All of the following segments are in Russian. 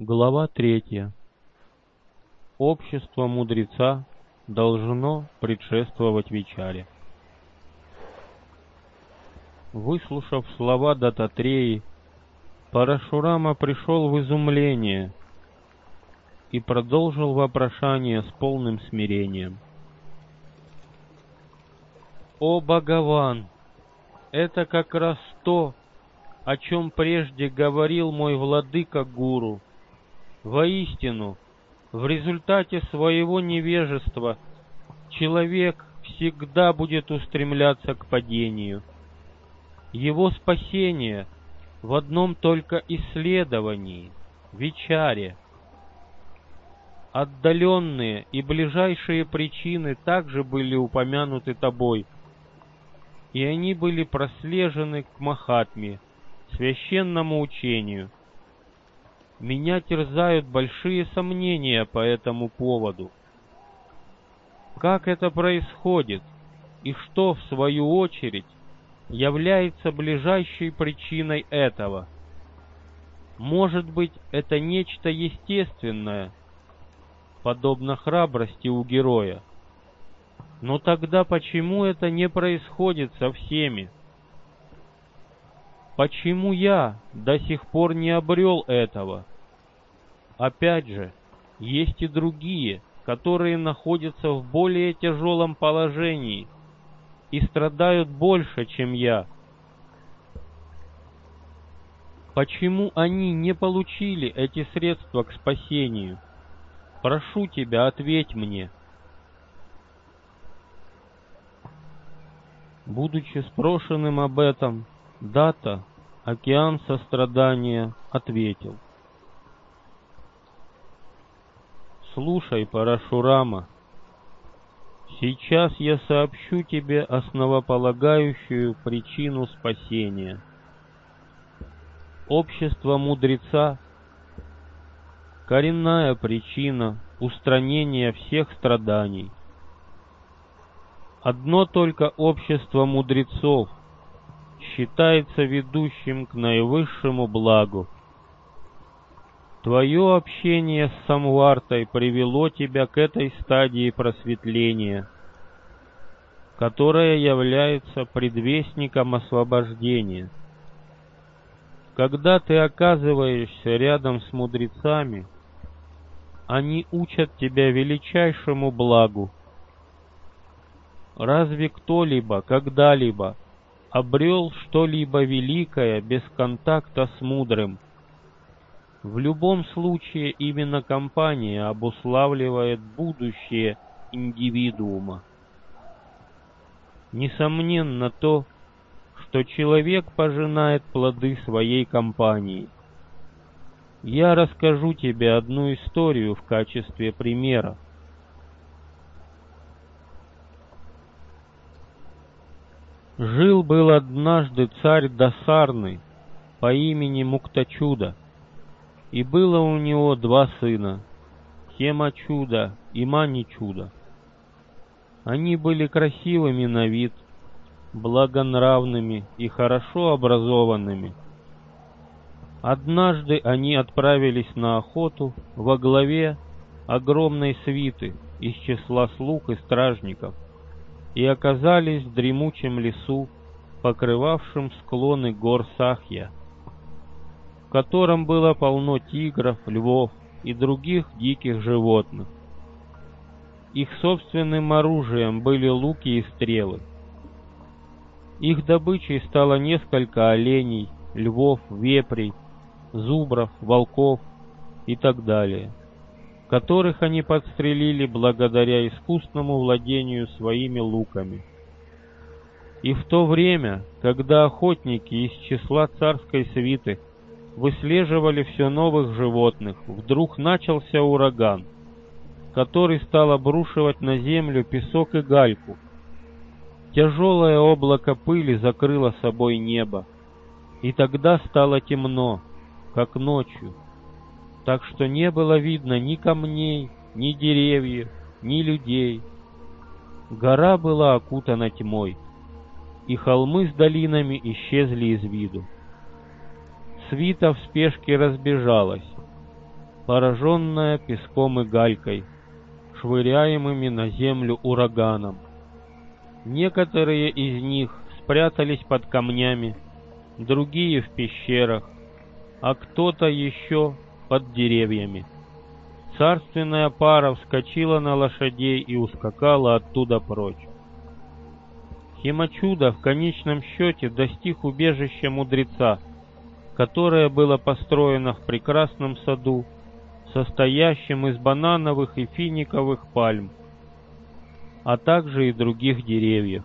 Глава 3. Общество мудреца должно предшествовать вечере. Выслушав слова Дататреи, Парашурама пришел в изумление и продолжил вопрошание с полным смирением. «О Бхагаван, это как раз то, о чем прежде говорил мой владыка-гуру. Воистину, в результате своего невежества человек всегда будет устремляться к падению. Его спасение в одном только исследовании, вечаре. Отдаленные и ближайшие причины также были упомянуты тобой, и они были прослежены к Махатме, священному учению. Меня терзают большие сомнения по этому поводу. Как это происходит, и что, в свою очередь, является ближайшей причиной этого? Может быть, это нечто естественное, подобно храбрости у героя. Но тогда почему это не происходит со всеми? Почему я до сих пор не обрел этого? Опять же, есть и другие, которые находятся в более тяжелом положении и страдают больше, чем я. Почему они не получили эти средства к спасению? Прошу тебя, ответь мне. Будучи спрошенным об этом, Дата, океан сострадания, ответил: «Слушай, Парашурама, сейчас я сообщу тебе основополагающую причину спасения. Общество мудреца — коренная причина устранения всех страданий. Одно только общество мудрецов считается ведущим к наивысшему благу. Твое общение с Самвартой привело тебя к этой стадии просветления, которая является предвестником освобождения. Когда ты оказываешься рядом с мудрецами, они учат тебя величайшему благу. Разве кто-либо когда-либо обрел что-либо великое без контакта с мудрым? В любом случае именно компания обуславливает будущее индивидуума. Несомненно то, что человек пожинает плоды своей компании. Я расскажу тебе одну историю в качестве примера. Жил-был однажды царь Дасарны по имени Муктачуда, и было у него два сына, Хемачуда и Маничуда. Они были красивыми на вид, благонравными и хорошо образованными. Однажды они отправились на охоту во главе огромной свиты из числа слуг и стражников и оказались в дремучем лесу, покрывавшем склоны гор Сахья, в котором было полно тигров, львов и других диких животных. Их собственным оружием были луки и стрелы. Их добычей стало несколько оленей, львов, вепрей, зубров, волков и так далее, которых они подстрелили благодаря искусному владению своими луками. И в то время, когда охотники из числа царской свиты выслеживали все новых животных, вдруг начался ураган, который стал обрушивать на землю песок и гальку. Тяжелое облако пыли закрыло собой небо, и тогда стало темно, как ночью, так что не было видно ни камней, ни деревьев, ни людей. Гора была окутана тьмой, и холмы с долинами исчезли из виду. Свита в спешке разбежалась. пораженная песком и галькой, швыряемыми на землю ураганом. Некоторые из них спрятались под камнями, другие в пещерах, а кто-то еще под деревьями. Царственная пара вскочила на лошадей и ускакала оттуда прочь. Химачуда в конечном счете достиг убежища мудреца, которое было построено в прекрасном саду, состоящем из банановых и финиковых пальм, а также и других деревьев.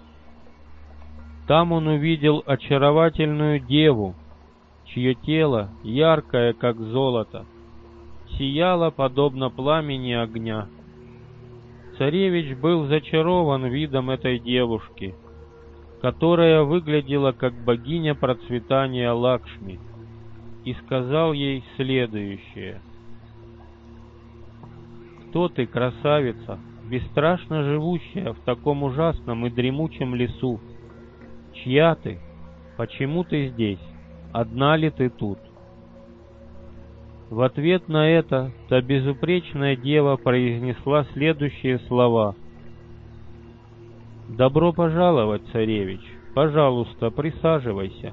Там он увидел очаровательную деву, чье тело, яркое как золото, сияло подобно пламени огня. Царевич был зачарован видом этой девушки, которая выглядела как богиня процветания Лакшми, и сказал ей следующее: «Кто ты, красавица, бесстрашно живущая в таком ужасном и дремучем лесу? Чья ты? Почему ты здесь? Одна ли ты тут?» В ответ на это та безупречная дева произнесла следующие слова: «Добро пожаловать, царевич, пожалуйста, присаживайся.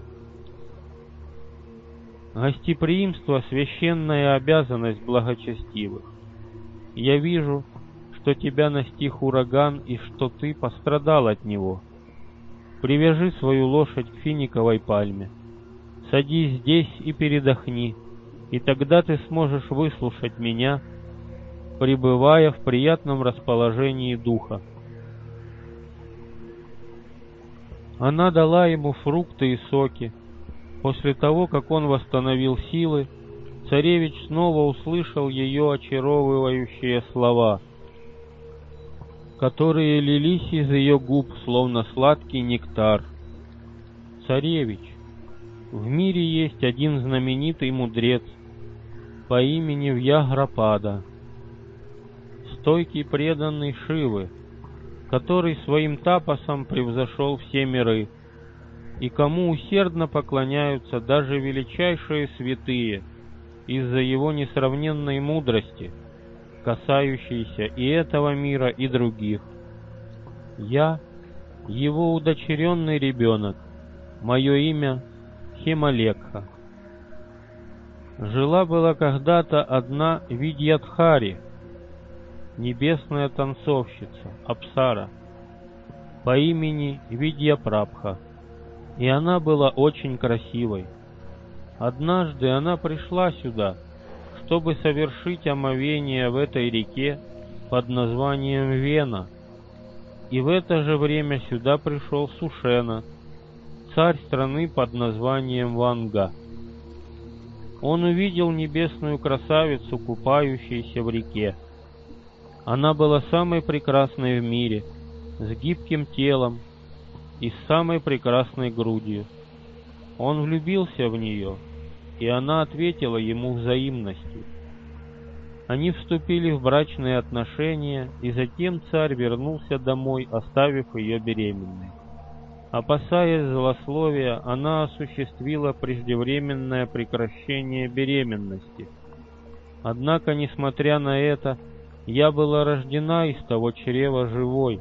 Гостеприимство — священная обязанность благочестивых. Я вижу, что тебя настиг ураган и что ты пострадал от него. Привяжи свою лошадь к финиковой пальме, садись здесь и передохни, и тогда ты сможешь выслушать меня, пребывая в приятном расположении духа». Она дала ему фрукты и соки. После того, как он восстановил силы, царевич снова услышал ее очаровывающие слова, которые лились из ее губ, словно сладкий нектар. «Царевич, в мире есть один знаменитый мудрец по имени Вьяграпада, стойкий преданный Шивы, который своим тапосом превзошел все миры, и кому усердно поклоняются даже величайшие святые из-за его несравненной мудрости, касающейся и этого мира, и других. Я — его удочеренный ребенок, мое имя Хималекха. Жила-была когда-то одна Видьядхари, небесная танцовщица, Апсара, по имени Видьяпрабха, и она была очень красивой. Однажды она пришла сюда, чтобы совершить омовение в этой реке под названием Вена, и в это же время сюда пришел Сушена, царь страны под названием Ванга. Он увидел небесную красавицу, купающуюся в реке. Она была самой прекрасной в мире, с гибким телом и с самой прекрасной грудью. Он влюбился в нее, и она ответила ему взаимностью. Они вступили в брачные отношения, и затем царь вернулся домой, оставив ее беременной. Опасаясь злословия, она осуществила преждевременное прекращение беременности. Однако, несмотря на это, я была рождена из того чрева живой.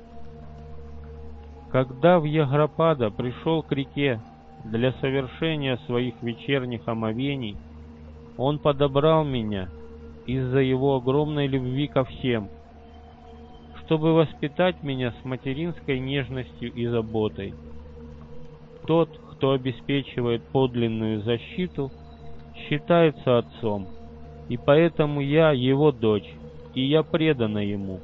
Когда Вьяграпада пришел к реке для совершения своих вечерних омовений, он подобрал меня из-за его огромной любви ко всем, чтобы воспитать меня с материнской нежностью и заботой. Тот, кто обеспечивает подлинную защиту, считается отцом, и поэтому я его дочь, и я предана ему.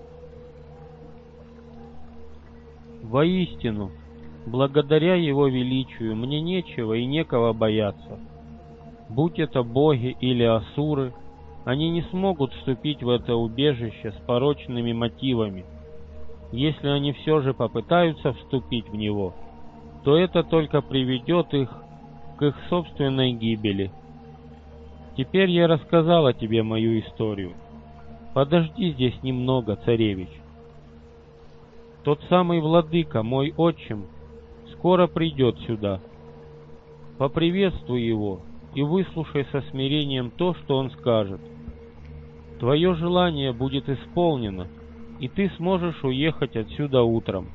Воистину, благодаря его величию мне нечего и некого бояться. Будь это боги или асуры, они не смогут вступить в это убежище с порочными мотивами. Если они все же попытаются вступить в него, то это только приведет их к их собственной гибели. Теперь я рассказала тебе мою историю. Подожди здесь немного, царевич. Тот самый владыка, мой отчим, скоро придет сюда. Поприветствуй его, и выслушай со смирением то, что он скажет. Твое желание будет исполнено, и ты сможешь уехать отсюда утром.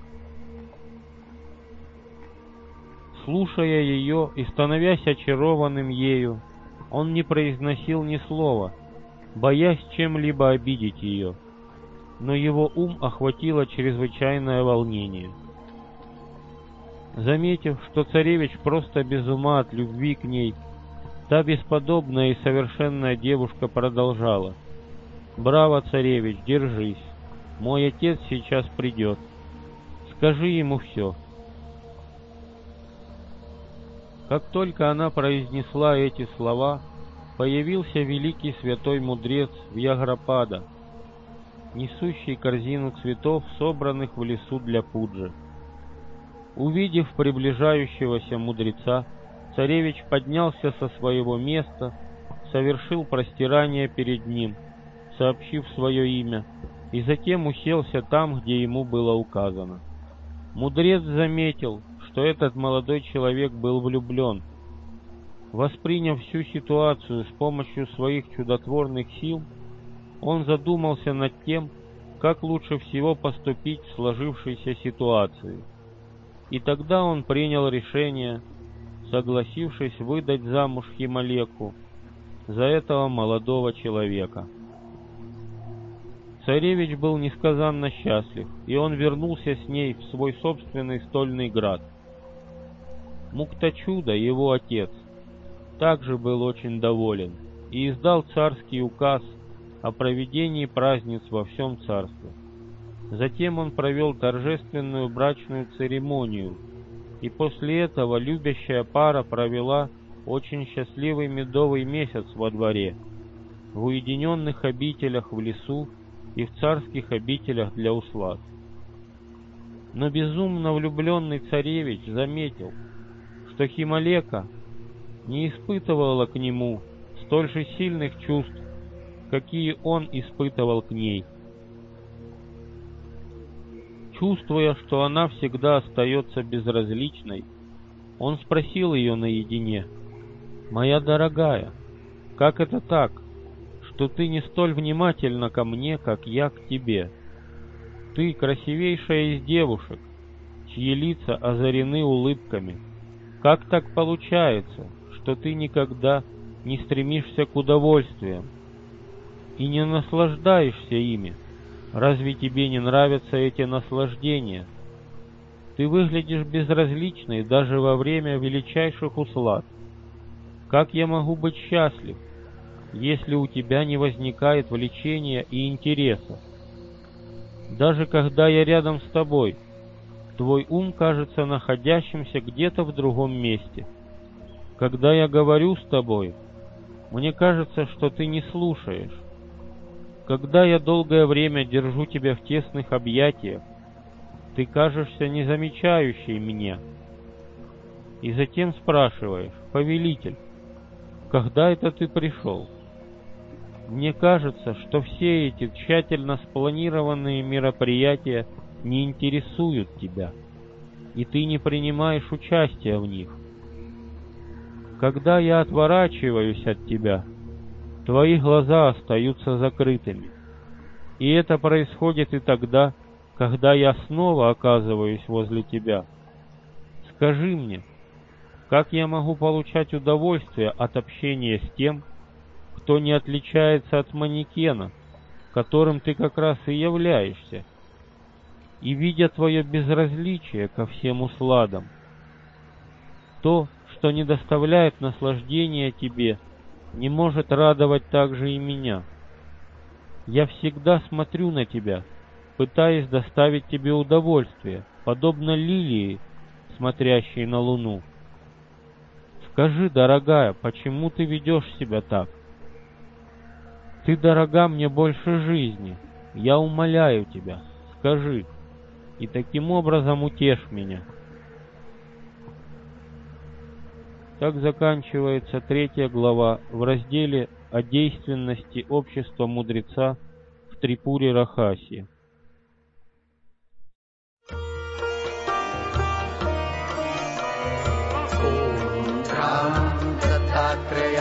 Слушая ее и становясь очарованным ею, он не произносил ни слова, боясь чем-либо обидеть ее, но его ум охватило чрезвычайное волнение. Заметив, что царевич просто без ума от любви к ней, та бесподобная и совершенная девушка продолжала: «Браво, царевич, держись, мой отец сейчас придет, скажи ему все». Как только она произнесла эти слова, появился великий святой мудрец Вьяграпада, несущий корзину цветов, собранных в лесу для пуджи. Увидев приближающегося мудреца, царевич поднялся со своего места, совершил простирание перед ним, сообщив свое имя, и затем уселся там, где ему было указано. Мудрец заметил, что этот молодой человек был влюблен. Восприняв всю ситуацию с помощью своих чудотворных сил, он задумался над тем, как лучше всего поступить в сложившейся ситуации. И тогда он принял решение, согласившись выдать замуж Хималеку за этого молодого человека. Царевич был несказанно счастлив, и он вернулся с ней в свой собственный стольный град. Муктачуда, его отец, также был очень доволен и издал царский указ о проведении праздниц во всем царстве. Затем он провел торжественную брачную церемонию, и после этого любящая пара провела очень счастливый медовый месяц во дворе, в уединенных обителях в лесу и в царских обителях для услад. Но безумно влюбленный царевич заметил, что Хималека не испытывала к нему столь же сильных чувств, какие он испытывал к ней. Чувствуя, что она всегда остается безразличной, он спросил ее наедине: «Моя дорогая, как это так, что ты не столь внимательна ко мне, как я к тебе? Ты красивейшая из девушек, чьи лица озарены улыбками. Как так получается, что ты никогда не стремишься к удовольствиям и не наслаждаешься ими? Разве тебе не нравятся эти наслаждения? Ты выглядишь безразличной даже во время величайших услад. Как я могу быть счастлив, если у тебя не возникает влечения и интереса? Даже когда я рядом с тобой, твой ум кажется находящимся где-то в другом месте. Когда я говорю с тобой, мне кажется, что ты не слушаешь. Когда я долгое время держу тебя в тесных объятиях, ты кажешься не замечающей меня. И затем спрашиваешь: повелитель, когда это ты пришел? Мне кажется, что все эти тщательно спланированные мероприятия не интересуют тебя, и ты не принимаешь участия в них. Когда я отворачиваюсь от тебя, твои глаза остаются закрытыми. И это происходит и тогда, когда я снова оказываюсь возле тебя. Скажи мне, как я могу получать удовольствие от общения с тем, кто не отличается от манекена, которым ты как раз и являешься, и видя твое безразличие ко всем усладам? То, что не доставляет наслаждения тебе, не может радовать также и меня. Я всегда смотрю на тебя, пытаясь доставить тебе удовольствие, подобно лилии, смотрящей на луну. Скажи, дорогая, почему ты ведешь себя так? Ты дорога мне больше жизни, я умоляю тебя, скажи, и таким образом утешь меня». Так заканчивается 3 глава в разделе о действенности общества мудреца в Трипуре Рахаси. Om